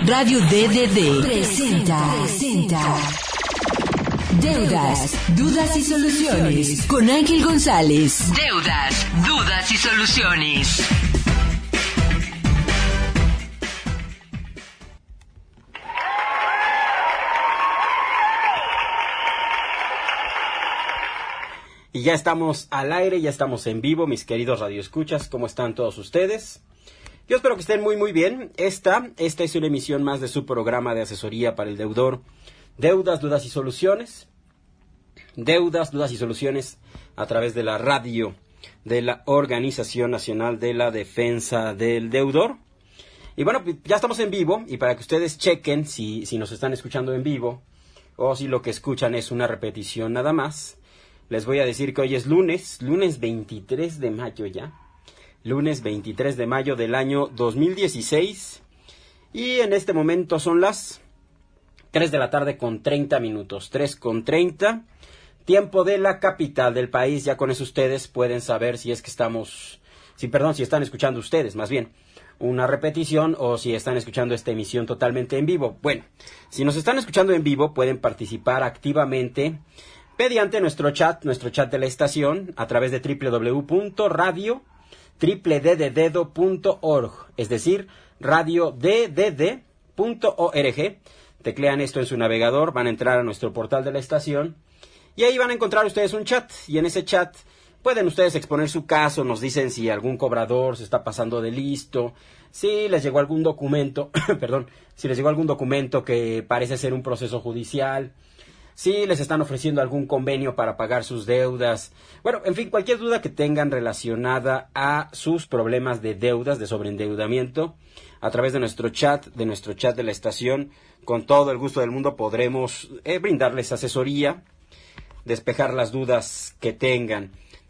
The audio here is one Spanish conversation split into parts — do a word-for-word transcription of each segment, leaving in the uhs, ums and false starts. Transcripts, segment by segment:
Radio D D D presenta, presenta Deudas, Dudas y Soluciones con Ángel González. Deudas, Dudas y Soluciones. Y ya estamos al aire, ya estamos en vivo, mis queridos radioescuchas. ¿Cómo están todos ustedes? Yo espero que estén muy muy bien. Esta, esta es una emisión más de su programa de asesoría para el deudor. Deudas, Dudas y Soluciones. Deudas, Dudas y Soluciones a través de la radio de la Organización Nacional de la Defensa del Deudor. Y bueno, ya estamos en vivo y para que ustedes chequen si, si nos están escuchando en vivo o si lo que escuchan es una repetición nada más. Les voy a decir que hoy es lunes, lunes veintitrés de mayo ya, lunes veintitrés de mayo del año dos mil dieciséis, y en este momento son las tres de la tarde con treinta minutos, tres con treinta, tiempo de la capital del país. Ya con eso ustedes pueden saber si es que estamos, si perdón, si están escuchando ustedes, más bien, una repetición o si están escuchando esta emisión totalmente en vivo. Bueno, si nos están escuchando en vivo pueden participar activamente mediante nuestro chat, nuestro chat de la estación, a través de doble u doble u doble u punto radio triple d de dedo punto org, es decir, radio d d d punto org. Teclean esto en su navegador, van a entrar a nuestro portal de la estación y ahí van a encontrar ustedes un chat, y en ese chat pueden ustedes exponer su caso, nos dicen si algún cobrador se está pasando de listo, si les llegó algún documento, perdón, si les llegó algún documento que parece ser un proceso judicial, si les están ofreciendo algún convenio para pagar sus deudas. Bueno, en fin, cualquier duda que tengan relacionada a sus problemas de deudas, de sobreendeudamiento, a través de nuestro chat, de nuestro chat de la estación, con todo el gusto del mundo podremos eh, brindarles asesoría, despejar las dudas que tengan.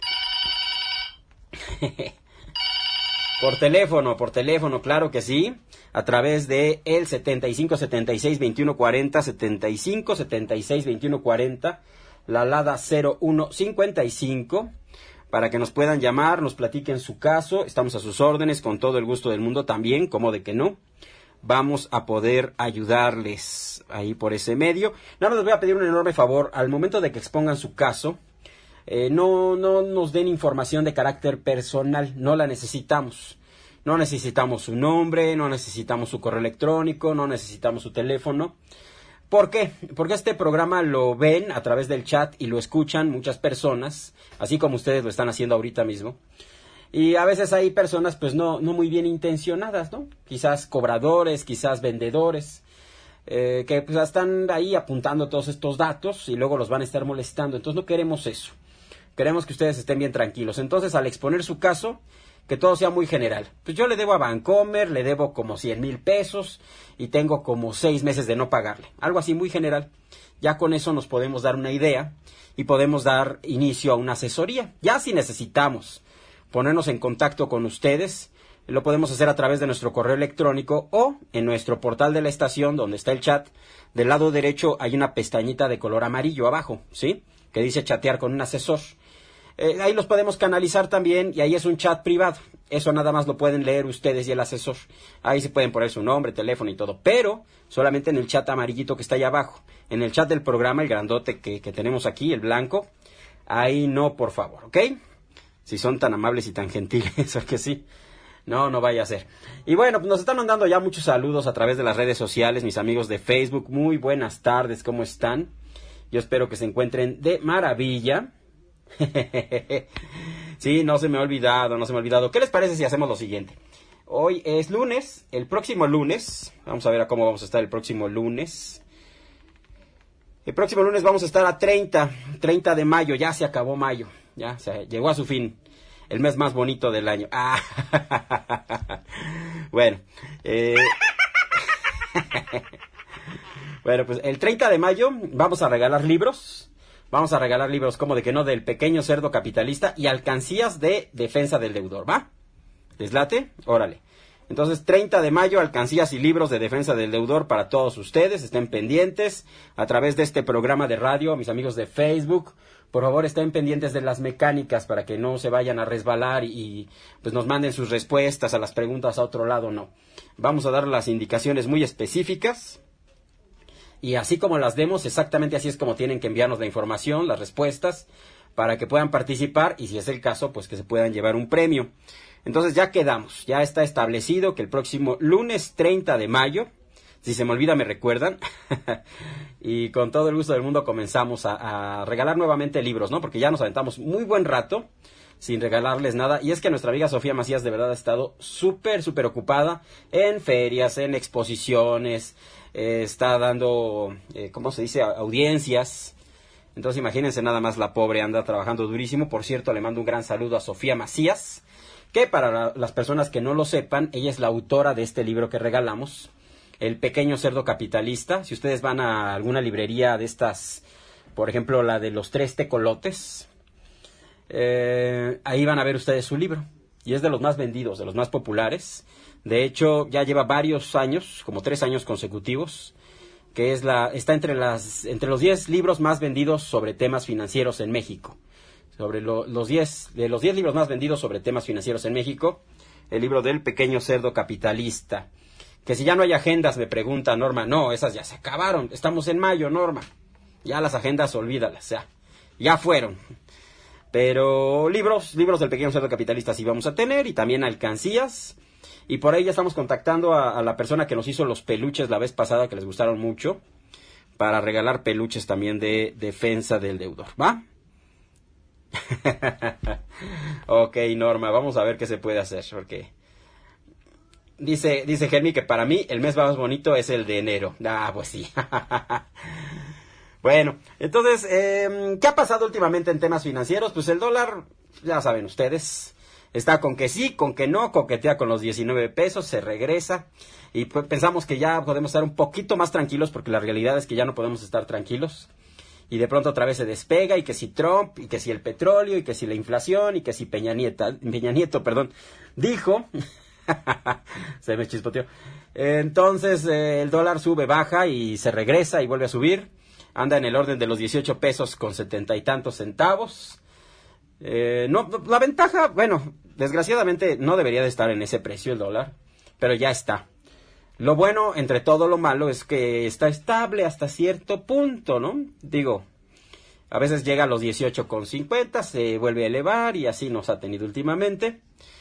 Por teléfono, por teléfono, claro que sí, a través de el setenta y cinco setenta y seis veintiuno cuarenta, setenta y cinco setenta y seis veintiuno cuarenta, la alada cero uno cincuenta y cinco, para que nos puedan llamar, nos platiquen su caso. Estamos a sus órdenes con todo el gusto del mundo también, como de que no. Vamos a poder ayudarles ahí por ese medio. Nada más les voy a pedir un enorme favor, al momento de que expongan su caso, Eh, no, no nos den información de carácter personal, no la necesitamos. No necesitamos su nombre, no necesitamos su correo electrónico, no necesitamos su teléfono. ¿Por qué? Porque este programa lo ven a través del chat y lo escuchan muchas personas, así como ustedes lo están haciendo ahorita mismo. Y a veces hay personas pues no, no muy bien intencionadas, ¿no? Quizás cobradores, quizás vendedores, eh, que pues están ahí apuntando todos estos datos y luego los van a estar molestando. Entonces no queremos eso. Queremos que ustedes estén bien tranquilos. Entonces, al exponer su caso, que todo sea muy general. Pues yo le debo a Bancomer, le debo como cien mil pesos y tengo como seis meses de no pagarle. Algo así muy general. Ya con eso nos podemos dar una idea y podemos dar inicio a una asesoría. Ya si necesitamos ponernos en contacto con ustedes, lo podemos hacer a través de nuestro correo electrónico o en nuestro portal de la estación donde está el chat. Del lado derecho hay una pestañita de color amarillo abajo, ¿sí? Que dice chatear con un asesor. Eh, ahí los podemos canalizar también y ahí es un chat privado. Eso nada más lo pueden leer ustedes y el asesor. Ahí se pueden poner su nombre, teléfono y todo, pero solamente en el chat amarillito que está ahí abajo. En el chat del programa, el grandote que, que tenemos aquí, el blanco, ahí no, por favor, ¿ok? Si son tan amables y tan gentiles, ¿o que sí? No, no vaya a ser. Y bueno, pues nos están mandando ya muchos saludos a través de las redes sociales, mis amigos de Facebook. Muy buenas tardes, ¿cómo están? Yo espero que se encuentren de maravilla. Sí, no se me ha olvidado, no se me ha olvidado. ¿Qué les parece si hacemos lo siguiente? Hoy es lunes, el próximo lunes, vamos a ver a cómo vamos a estar el próximo lunes. El próximo lunes vamos a estar a treinta, treinta de mayo, ya se acabó mayo, ya se llegó a su fin, el mes más bonito del año. Ah, bueno, eh... bueno, pues el treinta de mayo vamos a regalar libros. Vamos a regalar libros como de que no, del Pequeño Cerdo Capitalista y alcancías de defensa del deudor, ¿va? ¿Les late? Órale. Entonces, treinta de mayo, alcancías y libros de defensa del deudor para todos ustedes. Estén pendientes a través de este programa de radio, mis amigos de Facebook, por favor estén pendientes de las mecánicas para que no se vayan a resbalar y, y pues nos manden sus respuestas a las preguntas a otro lado, no. Vamos a dar las indicaciones muy específicas y así como las demos, exactamente así es como tienen que enviarnos la información, las respuestas, para que puedan participar y si es el caso, pues que se puedan llevar un premio. Entonces ya quedamos, ya está establecido que el próximo lunes treinta de mayo, si se me olvida me recuerdan, y con todo el gusto del mundo comenzamos a, a regalar nuevamente libros, ¿no? Porque ya nos aventamos muy buen rato sin regalarles nada, y es que nuestra amiga Sofía Macías de verdad ha estado súper, súper ocupada en ferias, en exposiciones, eh, está dando, eh, ¿cómo se dice?, audiencias. Entonces imagínense nada más, la pobre anda trabajando durísimo. Por cierto, le mando un gran saludo a Sofía Macías, que para la, las personas que no lo sepan, ella es la autora de este libro que regalamos, El pequeño cerdo capitalista. Si ustedes van a alguna librería de estas, por ejemplo la de los tres tecolotes, eh, ahí van a ver ustedes su libro. Y es de los más vendidos, de los más populares. De hecho, ya lleva varios años, como tres años consecutivos, que es la, está entre, las, entre los diez libros más vendidos sobre temas financieros en México. Sobre lo, los diez, de los diez libros más vendidos sobre temas financieros en México, el libro del pequeño cerdo capitalista. Que si ya no hay agendas, me pregunta Norma. No, esas ya se acabaron. Estamos en mayo, Norma. Ya las agendas, olvídalas, ya, ya fueron. Pero libros, libros del pequeño cerdo capitalista sí vamos a tener, y también alcancías. Y por ahí ya estamos contactando a, a la persona que nos hizo los peluches la vez pasada, que les gustaron mucho, para regalar peluches también de defensa del deudor, ¿va? Ok, Norma, vamos a ver qué se puede hacer, porque dice, dice Germi que para mí el mes más bonito es el de enero. Ah, pues sí. Bueno, entonces, eh, ¿qué ha pasado últimamente en temas financieros? Pues el dólar, ya saben ustedes, está con que sí, con que no, coquetea con los diecinueve pesos, se regresa, y pues pensamos que ya podemos estar un poquito más tranquilos, porque la realidad es que ya no podemos estar tranquilos. Y de pronto otra vez se despega, y que si Trump, y que si el petróleo, y que si la inflación, y que si Peña Nieto, Peña Nieto, perdón, dijo, se me chispoteó. Entonces eh, el dólar sube, baja, y se regresa, y vuelve a subir, anda en el orden de los dieciocho pesos con setenta y tantos centavos. Eh, no, la ventaja, bueno, desgraciadamente no debería de estar en ese precio el dólar, pero ya está. Lo bueno, entre todo lo malo, es que está estable hasta cierto punto, ¿no? Digo, a veces llega a los dieciocho con cincuenta, se vuelve a elevar y así nos ha tenido últimamente.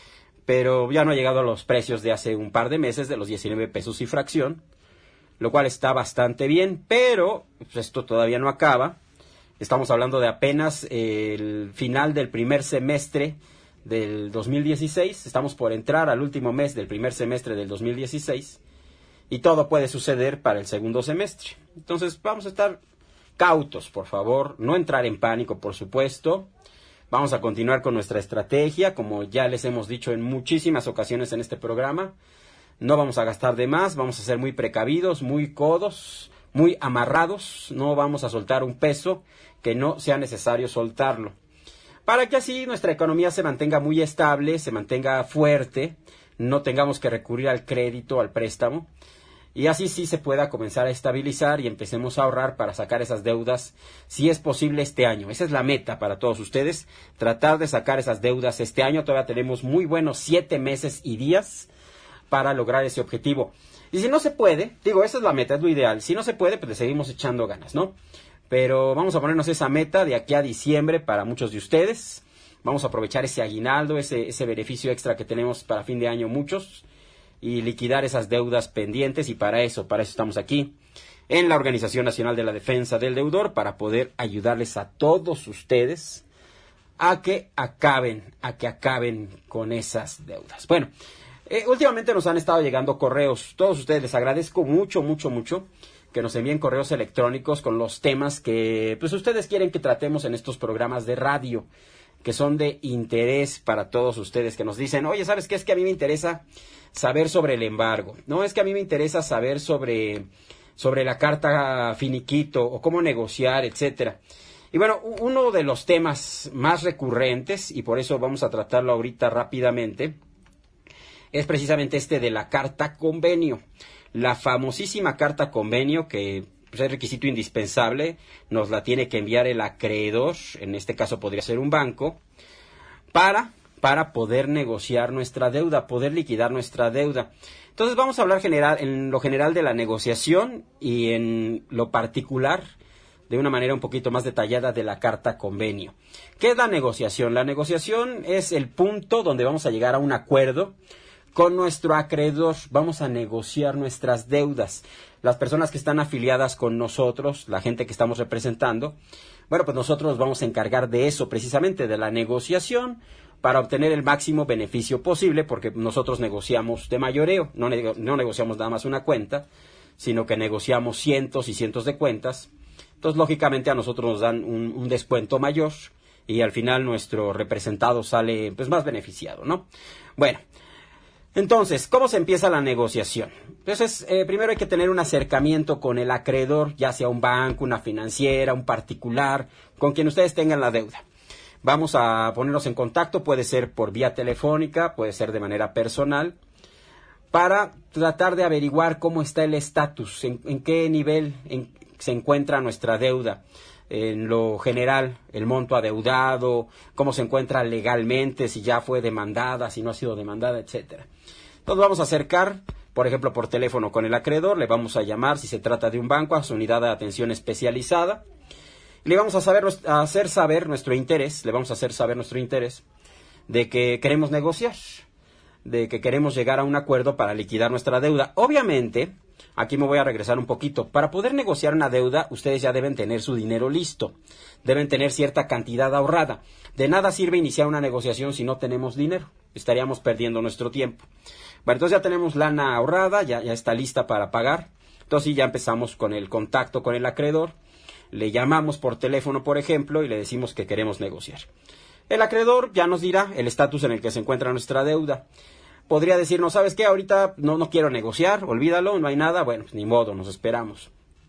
Pero ya no ha llegado a los precios de hace un par de meses, de los diecinueve pesos y fracción, lo cual está bastante bien, pero pues, esto todavía no acaba. Estamos hablando de apenas el final del primer semestre del dos mil dieciséis, estamos por entrar al último mes del primer semestre del dos mil dieciséis, y todo puede suceder para el segundo semestre. Entonces vamos a estar cautos, por favor, no entrar en pánico, por supuesto. Vamos a continuar con nuestra estrategia, como ya les hemos dicho en muchísimas ocasiones en este programa. No vamos a gastar de más, vamos a ser muy precavidos, muy codos, muy amarrados. No vamos a soltar un peso que no sea necesario soltarlo, para que así nuestra economía se mantenga muy estable, se mantenga fuerte, no tengamos que recurrir al crédito, al préstamo, y así sí se pueda comenzar a estabilizar y empecemos a ahorrar para sacar esas deudas, si es posible este año. Esa es la meta para todos ustedes, tratar de sacar esas deudas este año. Todavía tenemos muy buenos siete meses y días para lograr ese objetivo. Y si no se puede, digo, esa es la meta, es lo ideal. Si no se puede, pues le seguimos echando ganas, ¿no? Pero vamos a ponernos esa meta de aquí a diciembre para muchos de ustedes. Vamos a aprovechar ese aguinaldo, ese, ese beneficio extra que tenemos para fin de año muchos, y liquidar esas deudas pendientes. Y para eso, para eso estamos aquí en la Organización Nacional de la Defensa del Deudor, para poder ayudarles a todos ustedes a que acaben, a que acaben con esas deudas. Bueno, eh, últimamente nos han estado llegando correos. Todos ustedes les agradezco mucho, mucho, mucho que nos envíen correos electrónicos con los temas que pues ustedes quieren que tratemos en estos programas de radio, que son de interés para todos ustedes, que nos dicen, oye, ¿sabes qué? Es que a mí me interesa saber sobre el embargo, no, es que a mí me interesa saber sobre, sobre la carta finiquito, o cómo negociar, etcétera. Y bueno, uno de los temas más recurrentes, y por eso vamos a tratarlo ahorita rápidamente, es precisamente este de la carta convenio, la famosísima carta convenio que pues es requisito indispensable, nos la tiene que enviar el acreedor, en este caso podría ser un banco, para, para poder negociar nuestra deuda, poder liquidar nuestra deuda. Entonces vamos a hablar general, en lo general de la negociación y en lo particular, de una manera un poquito más detallada, de la carta convenio. ¿Qué es la negociación? La negociación es el punto donde vamos a llegar a un acuerdo con nuestro acreedor. Vamos a negociar nuestras deudas. Las personas que están afiliadas con nosotros, la gente que estamos representando, bueno, pues nosotros nos vamos a encargar de eso, precisamente de la negociación, para obtener el máximo beneficio posible, porque nosotros negociamos de mayoreo, no, nego- no negociamos nada más una cuenta, sino que negociamos cientos y cientos de cuentas. Entonces, lógicamente, a nosotros nos dan un, un descuento mayor y al final nuestro representado sale pues más beneficiado, ¿no? Bueno, entonces, ¿cómo se empieza la negociación? Entonces, eh, primero hay que tener un acercamiento con el acreedor, ya sea un banco, una financiera, un particular, con quien ustedes tengan la deuda. Vamos a ponernos en contacto, puede ser por vía telefónica, puede ser de manera personal, para tratar de averiguar cómo está el estatus, en, en qué nivel en, se encuentra nuestra deuda, en lo general, el monto adeudado, cómo se encuentra legalmente, si ya fue demandada, si no ha sido demandada, etcétera. Entonces vamos a acercar, por ejemplo, por teléfono con el acreedor, le vamos a llamar, si se trata de un banco, a su unidad de atención especializada. Le vamos a, saber, a hacer saber nuestro interés, le vamos a hacer saber nuestro interés de que queremos negociar, de que queremos llegar a un acuerdo para liquidar nuestra deuda. Obviamente, aquí me voy a regresar un poquito. Para poder negociar una deuda, ustedes ya deben tener su dinero listo, deben tener cierta cantidad ahorrada. De nada sirve iniciar una negociación si no tenemos dinero, estaríamos perdiendo nuestro tiempo. Bueno, entonces ya tenemos lana ahorrada, ya, ya está lista para pagar. Entonces sí, ya empezamos con el contacto con el acreedor. Le llamamos por teléfono, por ejemplo, y le decimos que queremos negociar. El acreedor ya nos dirá el estatus en el que se encuentra nuestra deuda. Podría decirnos, ¿sabes qué? Ahorita no, no quiero negociar, olvídalo, no hay nada. Bueno, pues ni modo, nos esperamos.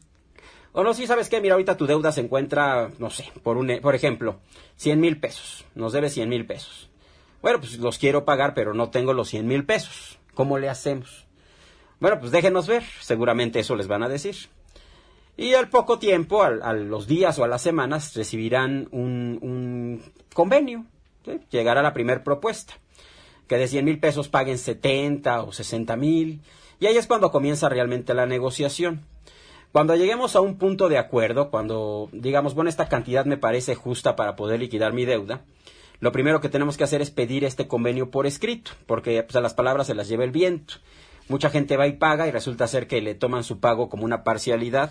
O no, sí, ¿sabes qué? Mira, ahorita tu deuda se encuentra, no sé, por, un, por ejemplo, cien mil pesos. Nos debe cien mil pesos. Bueno, pues los quiero pagar, pero no tengo los cien mil pesos. ¿Cómo le hacemos? Bueno, pues déjenos ver. Seguramente eso les van a decir. Y al poco tiempo, al, a los días o a las semanas, recibirán un, un convenio. ¿Sí? Llegará la primera propuesta. Que de cien mil pesos paguen setenta o sesenta mil. Y ahí es cuando comienza realmente la negociación. Cuando lleguemos a un punto de acuerdo, cuando digamos, bueno, esta cantidad me parece justa para poder liquidar mi deuda, lo primero que tenemos que hacer es pedir este convenio por escrito, porque pues, a las palabras se las lleva el viento. Mucha gente va y paga y resulta ser que le toman su pago como una parcialidad.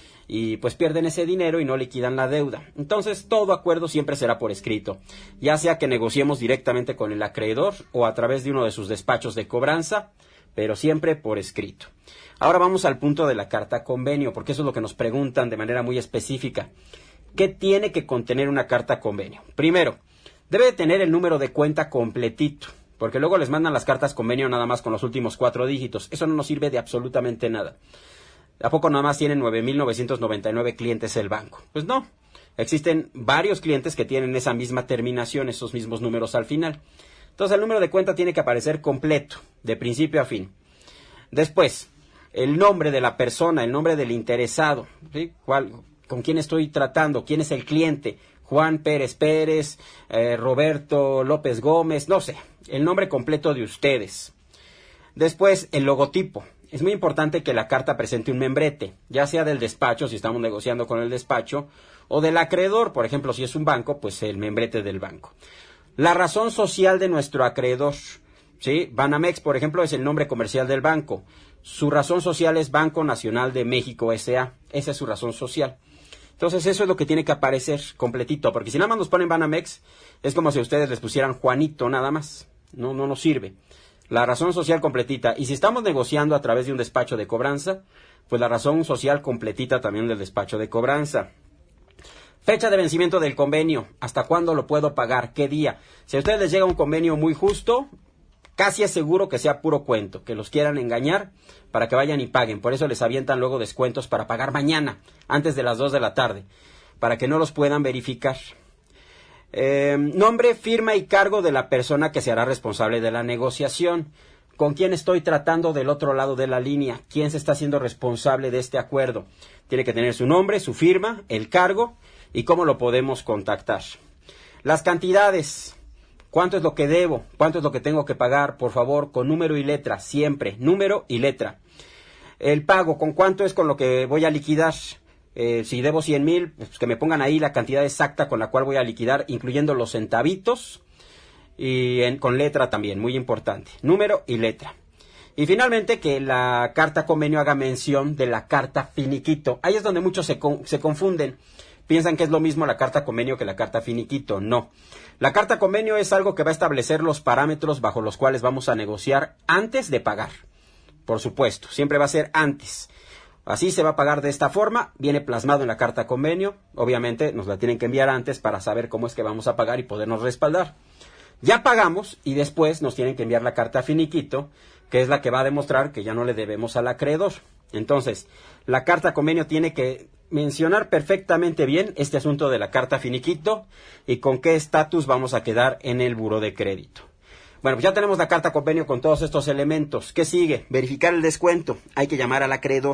Y pues pierden ese dinero y no liquidan la deuda. Entonces todo acuerdo siempre será por escrito, ya sea que negociemos directamente con el acreedor o a través de uno de sus despachos de cobranza, pero siempre por escrito. Ahora vamos al punto de la carta convenio, porque eso es lo que nos preguntan de manera muy específica. ¿Qué tiene que contener una carta convenio? Primero, debe de tener el número de cuenta completito, porque luego les mandan las cartas convenio nada más con los últimos cuatro dígitos. Eso no nos sirve de absolutamente nada. ¿A poco nada más tienen nueve mil novecientos noventa y nueve clientes el banco? Pues no, existen varios clientes que tienen esa misma terminación, esos mismos números al final. Entonces el número de cuenta tiene que aparecer completo, de principio a fin. Después, el nombre de la persona, el nombre del interesado, ¿sí? ¿Cuál, con quién estoy tratando? ¿Quién es el cliente? Juan Pérez Pérez, eh, Roberto López Gómez, no sé, el nombre completo de ustedes. Después, el logotipo. Es muy importante que la carta presente un membrete, ya sea del despacho, si estamos negociando con el despacho, o del acreedor, por ejemplo, si es un banco, pues el membrete del banco. La razón social de nuestro acreedor, ¿sí? Banamex, por ejemplo, es el nombre comercial del banco. Su razón social es Banco Nacional de México S A Esa es su razón social. Entonces eso es lo que tiene que aparecer completito, porque si nada más nos ponen Banamex, es como si ustedes les pusieran Juanito nada más. No, no nos sirve. La razón social completita. Y si estamos negociando a través de un despacho de cobranza, pues la razón social completita también del despacho de cobranza. Fecha de vencimiento del convenio. ¿Hasta cuándo lo puedo pagar? ¿Qué día? Si a ustedes les llega un convenio muy justo, casi es seguro que sea puro cuento, que los quieran engañar para que vayan y paguen. Por eso les avientan luego descuentos para pagar mañana, antes de las dos de la tarde, para que no los puedan verificar. Eh, nombre, firma y cargo de la persona que se hará responsable de la negociación. con quién estoy tratando del otro lado de la línea, quién se está haciendo responsable de este acuerdo. Tiene que tener su nombre, su firma, el cargo y cómo lo podemos contactar. Las cantidades, cuánto es lo que debo, cuánto es lo que tengo que pagar, por favor, con número y letra, siempre, número y letra. El pago, con cuánto es con lo que voy a liquidar. Eh, si debo cien mil, pues que me pongan ahí la cantidad exacta con la cual voy a liquidar, incluyendo los centavitos y en, con letra también, muy importante, número y letra. Y finalmente que la carta convenio haga mención de la carta finiquito. Ahí es donde muchos se, con, se confunden. Piensan que es lo mismo la carta convenio que la carta finiquito. No. La carta convenio es algo que va a establecer los parámetros bajo los cuales vamos a negociar antes de pagar. Por supuesto, siempre va a ser antes. Así se va a pagar de esta forma, viene plasmado en la carta convenio. Obviamente nos la tienen que enviar antes para saber cómo es que vamos a pagar y podernos respaldar. Ya pagamos y después nos tienen que enviar la carta finiquito, que es la que va a demostrar que ya no le debemos al acreedor. Entonces, la carta convenio tiene que mencionar perfectamente bien este asunto de la carta finiquito y con qué estatus vamos a quedar en el buró de crédito. Bueno, pues ya tenemos la carta convenio con todos estos elementos. ¿Qué sigue? Verificar el descuento. Hay que llamar al acreedor.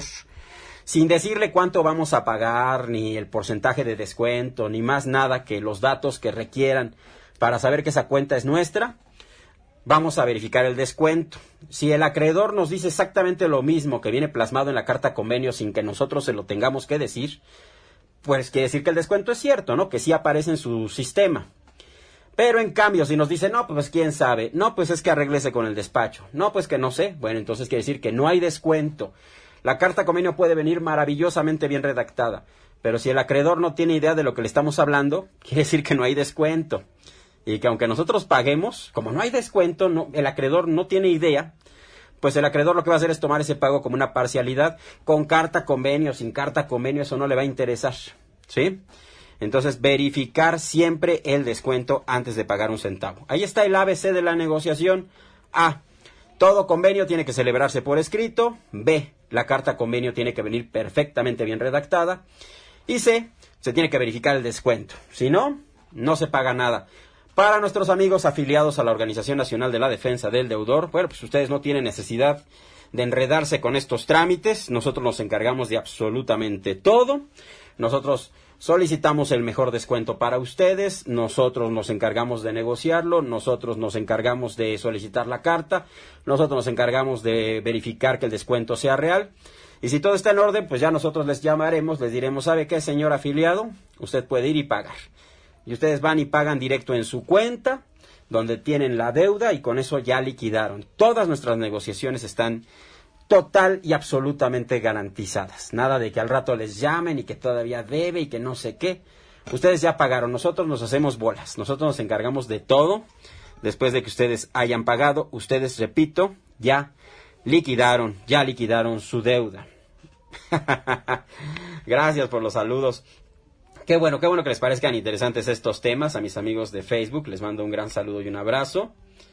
Sin decirle cuánto vamos a pagar, ni el porcentaje de descuento, ni más nada que los datos que requieran para saber que esa cuenta es nuestra, vamos a verificar el descuento. Si el acreedor nos dice exactamente lo mismo que viene plasmado en la carta convenio sin que nosotros se lo tengamos que decir, pues quiere decir que el descuento es cierto, ¿no? Que sí aparece en su sistema. Pero en cambio, si nos dice, no, pues quién sabe, no, pues es que arréglese con el despacho, no, pues que no sé, bueno, entonces quiere decir que no hay descuento. La carta convenio puede venir maravillosamente bien redactada, pero si el acreedor no tiene idea de lo que le estamos hablando, quiere decir que no hay descuento. Y que aunque nosotros paguemos, como no hay descuento, no, el acreedor no tiene idea, pues el acreedor lo que va a hacer es tomar ese pago como una parcialidad, con carta convenio, sin carta convenio, eso no le va a interesar, ¿sí? Entonces, verificar siempre el descuento antes de pagar un centavo. Ahí está el A B C de la negociación. A. Todo convenio tiene que celebrarse por escrito. B. La carta convenio tiene que venir perfectamente bien redactada. Y C. Se tiene que verificar el descuento. Si no, no se paga nada. Para nuestros amigos afiliados a la Organización Nacional de la Defensa del Deudor, bueno, pues ustedes no tienen necesidad de enredarse con estos trámites. Nosotros nos encargamos de absolutamente todo. Nosotros solicitamos el mejor descuento para ustedes, nosotros nos encargamos de negociarlo, nosotros nos encargamos de solicitar la carta, nosotros nos encargamos de verificar que el descuento sea real. Y si todo está en orden, pues ya nosotros les llamaremos, les diremos, ¿sabe qué, señor afiliado? Usted puede ir y pagar. Y ustedes van y pagan directo en su cuenta, donde tienen la deuda, y con eso ya liquidaron. Todas nuestras negociaciones están total y absolutamente garantizadas. Nada de que al rato les llamen y que todavía debe y que no sé qué. Ustedes ya pagaron, nosotros nos hacemos bolas. Nosotros nos encargamos de todo. Después de que ustedes hayan pagado, ustedes, repito, ya liquidaron, ya liquidaron su deuda. Gracias por los saludos. Qué bueno, qué bueno que les parezcan interesantes estos temas. A mis amigos de Facebook les mando un gran saludo y un abrazo.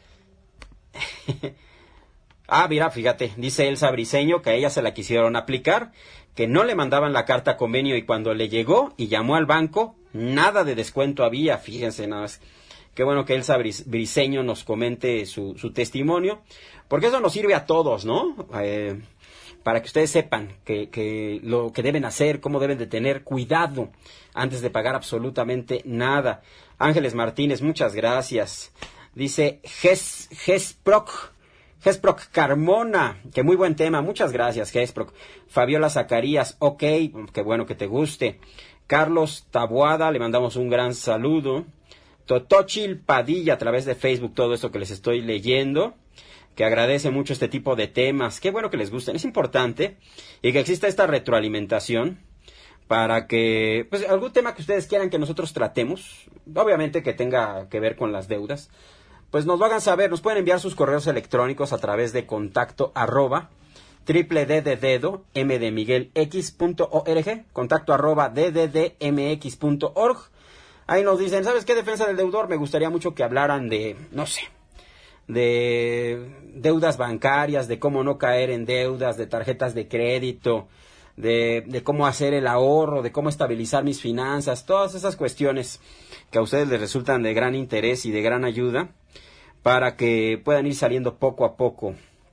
Ah, mira, fíjate, dice Elsa Briseño que a ella se la quisieron aplicar, que no le mandaban la carta convenio y cuando le llegó y llamó al banco, nada de descuento había, fíjense nada más. Qué bueno que Elsa Briseño nos comente su, su testimonio, porque eso nos sirve a todos, ¿no? Eh, para que ustedes sepan que, que lo que deben hacer, cómo deben de tener cuidado antes de pagar absolutamente nada. Ángeles Martínez, muchas gracias. Dice Ges, Gesproc. Gesproc Carmona, que muy buen tema, muchas gracias Gesproc. Fabiola Zacarías, ok, qué bueno que te guste. Carlos Taboada, le mandamos un gran saludo. Totochil Padilla, a través de Facebook, todo esto que les estoy leyendo, que agradece mucho este tipo de temas, qué bueno que les gusten, es importante, y que exista esta retroalimentación, para que, pues, algún tema que ustedes quieran que nosotros tratemos, obviamente que tenga que ver con las deudas, pues nos lo hagan saber, nos pueden enviar sus correos electrónicos a través de contacto arroba triple d de dedo m de miguel x punto org, contacto arroba d d d m x punto org. Ahí nos dicen, ¿sabes qué, defensa del deudor? Me gustaría mucho que hablaran de, no sé, de deudas bancarias, de cómo no caer en deudas, de tarjetas de crédito, de, de cómo hacer el ahorro, de cómo estabilizar mis finanzas, todas esas cuestiones que a ustedes les resultan de gran interés y de gran ayuda, para que puedan ir saliendo poco a poco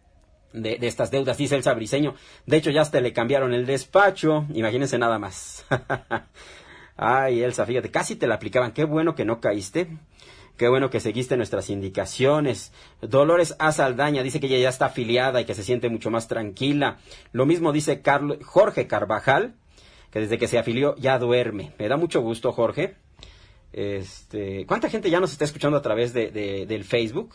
de, de estas deudas, dice Elsa Briseño. De hecho, ya hasta le cambiaron el despacho, imagínense nada más. Ay, Elsa, fíjate, casi te la aplicaban. Qué bueno que no caíste. Qué bueno que seguiste nuestras indicaciones. Dolores A. Saldaña dice que ella ya está afiliada y que se siente mucho más tranquila. Lo mismo dice Carlos, Jorge Carvajal, que desde que se afilió ya duerme. Me da mucho gusto, Jorge. Este, ¿cuánta gente ya nos está escuchando a través de, de, del Facebook?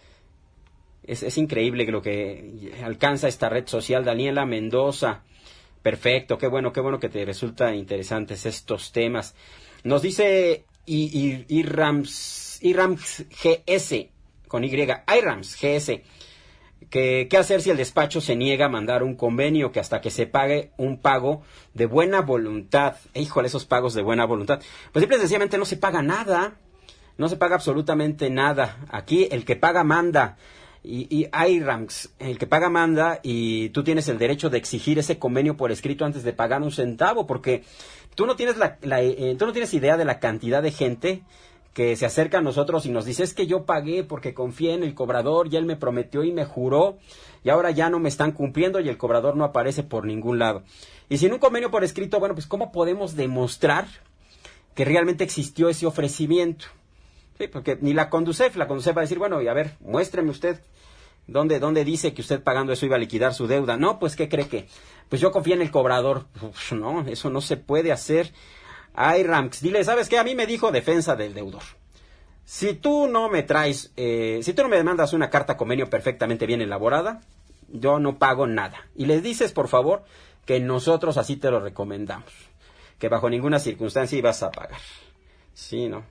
Es, es increíble lo que alcanza esta red social. Daniela Mendoza. Perfecto, qué bueno, qué bueno que te resultan interesantes estos temas. Nos dice I, I, Irams... Irams G S, con Y, Irams G S, que qué hacer si el despacho se niega a mandar un convenio, que hasta que se pague un pago de buena voluntad. Híjole, esos pagos de buena voluntad. Pues simple y sencillamente no se paga nada, no se paga absolutamente nada. Aquí el que paga manda, y, y Irams, el que paga manda, y tú tienes el derecho de exigir ese convenio por escrito antes de pagar un centavo, porque tú no tienes la, la eh, tú no tienes idea de la cantidad de gente que se acerca a nosotros y nos dice, es que yo pagué porque confié en el cobrador y él me prometió y me juró y ahora ya no me están cumpliendo y el cobrador no aparece por ningún lado. Y sin un convenio por escrito, bueno, pues ¿cómo podemos demostrar que realmente existió ese ofrecimiento? Sí, porque ni la Conducef, la Conducef va a decir, bueno, y a ver, muéstreme usted dónde, dónde dice que usted pagando eso iba a liquidar su deuda. No, pues ¿qué cree que? Pues yo confié en el cobrador. Uf, no, eso no se puede hacer. Ay, Rams, dile, ¿sabes qué? A mí me dijo defensa del deudor. Si tú no me traes, eh, si tú no me demandas una carta convenio perfectamente bien elaborada, yo no pago nada. Y les dices, por favor, que nosotros así te lo recomendamos. Que bajo ninguna circunstancia ibas a pagar. Sí, ¿no?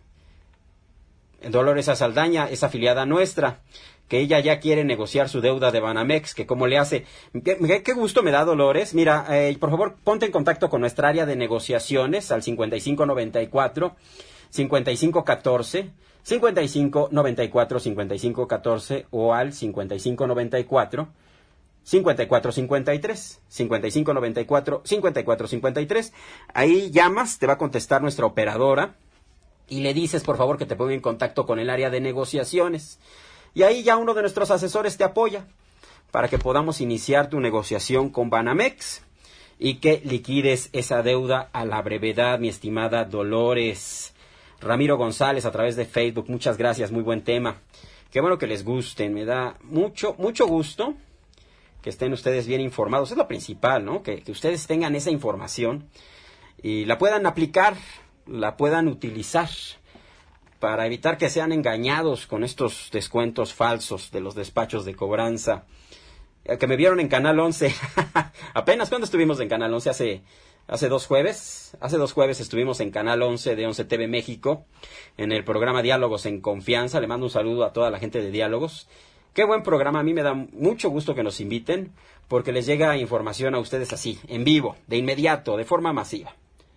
Dolores A. Saldaña es afiliada nuestra, que ella ya quiere negociar su deuda de Banamex, que cómo le hace. ¿Qué, qué gusto me da, Dolores? Mira, eh, por favor, ponte en contacto con nuestra área de negociaciones al cincuenta y cinco noventa y cuatro, cincuenta y cinco catorce, cincuenta y cinco noventa y cuatro, cincuenta y cinco catorce o al cincuenta y cinco noventa y cuatro, cincuenta y cuatro cincuenta y tres, cincuenta y cinco noventa y cuatro, cincuenta y cuatro cincuenta y tres. Ahí llamas, te va a contestar nuestra operadora y le dices, por favor, que te ponga en contacto con el área de negociaciones. Y ahí ya uno de nuestros asesores te apoya para que podamos iniciar tu negociación con Banamex y que liquides esa deuda a la brevedad, mi estimada Dolores. Ramiro González a través de Facebook, muchas gracias, muy buen tema. Qué bueno que les gusten, me da mucho, mucho gusto que estén ustedes bien informados. Es lo principal, ¿no? Que, que ustedes tengan esa información y la puedan aplicar, la puedan utilizar para evitar que sean engañados con estos descuentos falsos de los despachos de cobranza. Eh, que me vieron en Canal once. Apenas, ¿cuándo estuvimos en Canal once? Hace, hace dos jueves. Hace dos jueves estuvimos en Canal once de once T V México, en el programa Diálogos en Confianza. Le mando un saludo a toda la gente de Diálogos. Qué buen programa, a mí me da mucho gusto que nos inviten, porque les llega información a ustedes así, en vivo, de inmediato, de forma masiva.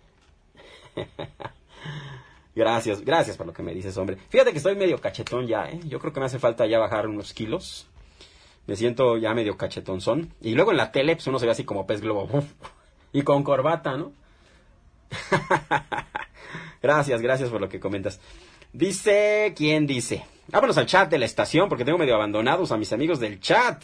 Gracias, gracias por lo que me dices, hombre. Fíjate que estoy medio cachetón ya, ¿eh? Yo creo que me hace falta ya bajar unos kilos. Me siento ya medio cachetonzón. Y luego en la tele, pues uno se ve así como pez globo. Uf, y con corbata, ¿no? Gracias, gracias por lo que comentas. Dice, ¿quién dice? Vámonos al chat de la estación, porque tengo medio abandonados a mis amigos del chat.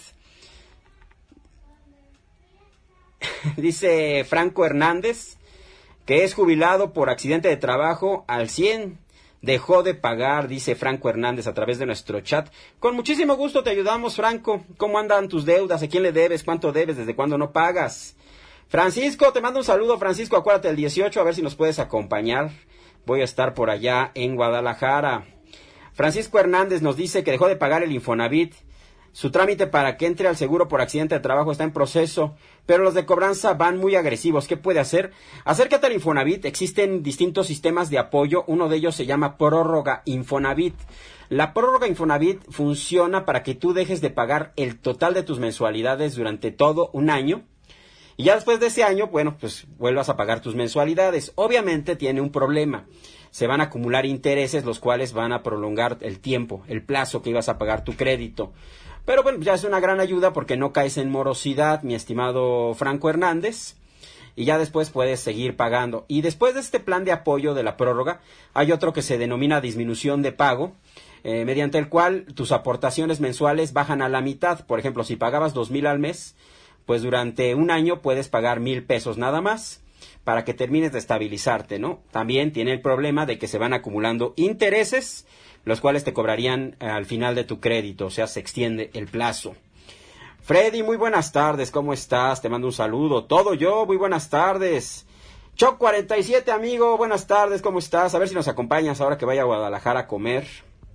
Dice Franco Hernández, que es jubilado por accidente de trabajo al cien. Dejó de pagar, dice Franco Hernández a través de nuestro chat. Con muchísimo gusto te ayudamos, Franco. ¿Cómo andan tus deudas? ¿A quién le debes? ¿Cuánto debes? ¿Desde cuándo no pagas? Francisco, te mando un saludo, Francisco. Acuérdate el dieciocho, a ver si nos puedes acompañar. Voy a estar por allá en Guadalajara. Francisco Hernández nos dice que dejó de pagar el Infonavit. Su trámite para que entre al seguro por accidente de trabajo está en proceso, pero los de cobranza van muy agresivos. ¿Qué puede hacer? Acércate al Infonavit. Existen distintos sistemas de apoyo. Uno de ellos se llama Prórroga Infonavit. La Prórroga Infonavit funciona para que tú dejes de pagar el total de tus mensualidades durante todo un año. Y ya después de ese año, bueno, pues vuelvas a pagar tus mensualidades. Obviamente tiene un problema. Se van a acumular intereses, los cuales van a prolongar el tiempo, el plazo que ibas a pagar tu crédito. Pero bueno, ya es una gran ayuda porque no caes en morosidad, mi estimado Franco Hernández. Y ya después puedes seguir pagando. Y después de este plan de apoyo de la prórroga, hay otro que se denomina disminución de pago, eh, mediante el cual tus aportaciones mensuales bajan a la mitad. Por ejemplo, si pagabas dos mil al mes, pues durante un año puedes pagar mil pesos nada más para que termines de estabilizarte, ¿no? También tiene el problema de que se van acumulando intereses, los cuales te cobrarían eh, al final de tu crédito, o sea, se extiende el plazo. Freddy, muy buenas tardes, ¿cómo estás? Te mando un saludo. Todo yo, muy buenas tardes. Choc cuarenta y siete, amigo, buenas tardes, ¿cómo estás? A ver si nos acompañas ahora que vaya a Guadalajara a comer.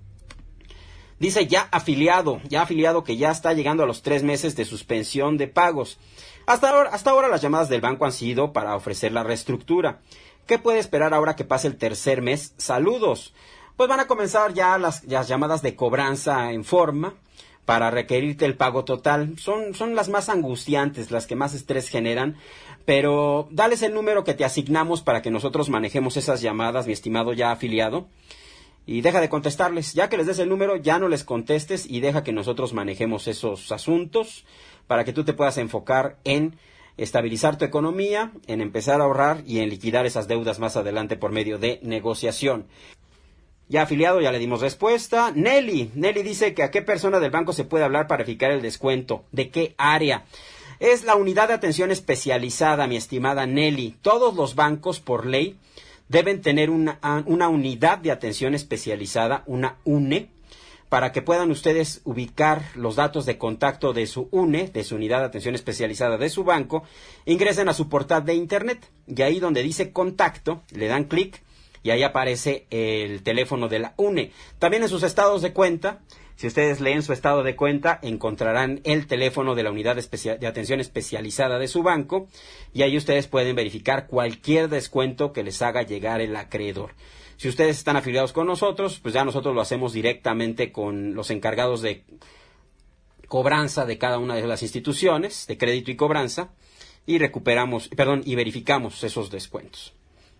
Dice ya afiliado, ya afiliado que ya está llegando a los tres meses de suspensión de pagos. Hasta ahora, hasta ahora las llamadas del banco han sido para ofrecer la reestructura. ¿Qué puede esperar ahora que pase el tercer mes? Saludos. Pues van a comenzar ya las, las llamadas de cobranza en forma para requerirte el pago total. Son, son las más angustiantes, las que más estrés generan, pero dales el número que te asignamos para que nosotros manejemos esas llamadas, mi estimado ya afiliado, y deja de contestarles. Ya que les des el número, ya no les contestes y deja que nosotros manejemos esos asuntos para que tú te puedas enfocar en estabilizar tu economía, en empezar a ahorrar y en liquidar esas deudas más adelante por medio de negociación. Ya afiliado, ya le dimos respuesta. Nelly, Nelly dice que a qué persona del banco se puede hablar para verificar el descuento. ¿De qué área? Es la unidad de atención especializada, mi estimada Nelly. Todos los bancos, por ley, deben tener una, una unidad de atención especializada, una U N E, para que puedan ustedes ubicar los datos de contacto de su U N E, de su unidad de atención especializada de su banco. Ingresen a su portal de internet y ahí donde dice contacto, le dan clic y ahí aparece el teléfono de la U N E. También en sus estados de cuenta, si ustedes leen su estado de cuenta, encontrarán el teléfono de la unidad de, de atención especializada de su banco y ahí ustedes pueden verificar cualquier descuento que les haga llegar el acreedor. Si ustedes están afiliados con nosotros, pues ya nosotros lo hacemos directamente con los encargados de cobranza de cada una de las instituciones, de crédito y cobranza, y recuperamos, perdón, y verificamos esos descuentos.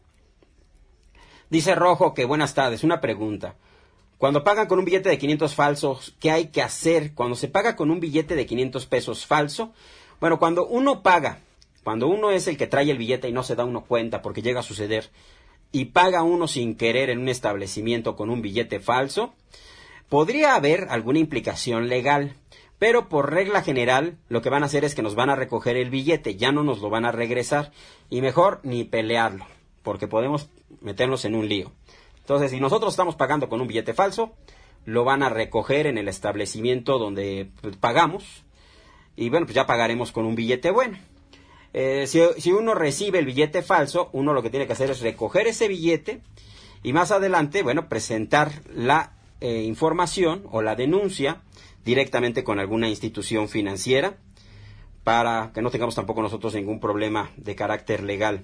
Dice Rojo que buenas tardes, una pregunta. Cuando pagan con un billete de quinientos falsos, ¿qué hay que hacer cuando se paga con un billete de quinientos pesos falso? Bueno, cuando uno paga, cuando uno es el que trae el billete y no se da uno cuenta porque llega a suceder, y paga uno sin querer en un establecimiento con un billete falso, podría haber alguna implicación legal, pero por regla general lo que van a hacer es que nos van a recoger el billete, ya no nos lo van a regresar, y mejor ni pelearlo, porque podemos meternos en un lío. Entonces, si nosotros estamos pagando con un billete falso, lo van a recoger en el establecimiento donde pues, pagamos, y bueno, pues ya pagaremos con un billete bueno. Eh, si, si uno recibe el billete falso, uno lo que tiene que hacer es recoger ese billete y más adelante, bueno, presentar la eh, información o la denuncia directamente con alguna institución financiera para que no tengamos tampoco nosotros ningún problema de carácter legal.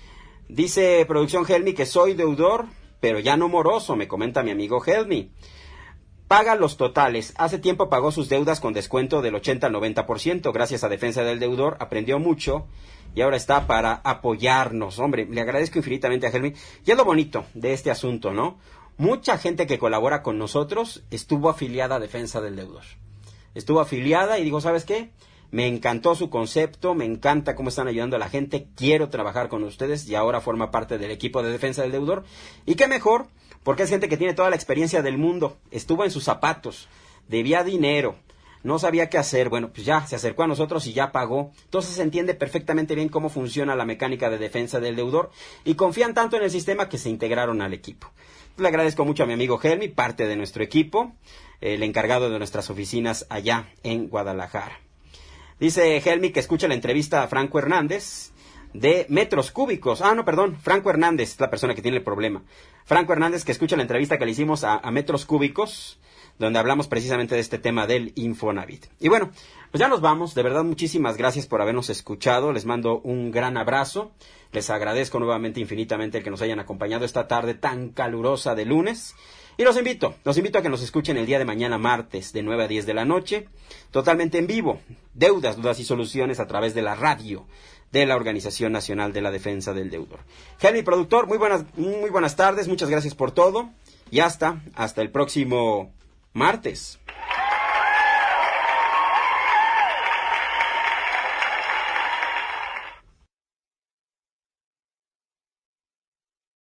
Dice Producción Helmi que soy deudor, pero ya no moroso, me comenta mi amigo Helmi. Paga los totales. Hace tiempo pagó sus deudas con descuento del ochenta al noventa por ciento. Gracias a Defensa del Deudor aprendió mucho y ahora está para apoyarnos. Hombre, le agradezco infinitamente a Helmi. Y es lo bonito de este asunto, ¿no? Mucha gente que colabora con nosotros estuvo afiliada a Defensa del Deudor. Estuvo afiliada y digo, ¿sabes qué? Me encantó su concepto, me encanta cómo están ayudando a la gente, quiero trabajar con ustedes y ahora forma parte del equipo de Defensa del Deudor. Y qué mejor, porque es gente que tiene toda la experiencia del mundo, estuvo en sus zapatos, debía dinero, no sabía qué hacer, bueno, pues ya se acercó a nosotros y ya pagó. Entonces se entiende perfectamente bien cómo funciona la mecánica de Defensa del Deudor y confían tanto en el sistema que se integraron al equipo. Le agradezco mucho a mi amigo Helmi, parte de nuestro equipo, el encargado de nuestras oficinas allá en Guadalajara. Dice Helmi que escucha la entrevista a Franco Hernández de Metros Cúbicos. Ah, no, perdón, Franco Hernández es la persona que tiene el problema. Franco Hernández que escucha la entrevista que le hicimos a, a Metros Cúbicos, donde hablamos precisamente de este tema del Infonavit. Y bueno, pues ya nos vamos. De verdad, muchísimas gracias por habernos escuchado. Les mando un gran abrazo. Les agradezco nuevamente infinitamente el que nos hayan acompañado esta tarde tan calurosa de lunes. Y los invito, los invito a que nos escuchen el día de mañana martes de nueve a diez de la noche, totalmente en vivo, Deudas, Dudas y Soluciones a través de la radio de la Organización Nacional de la Defensa del Deudor. Helmi, productor, muy buenas, muy buenas tardes, muchas gracias por todo y hasta, hasta el próximo martes.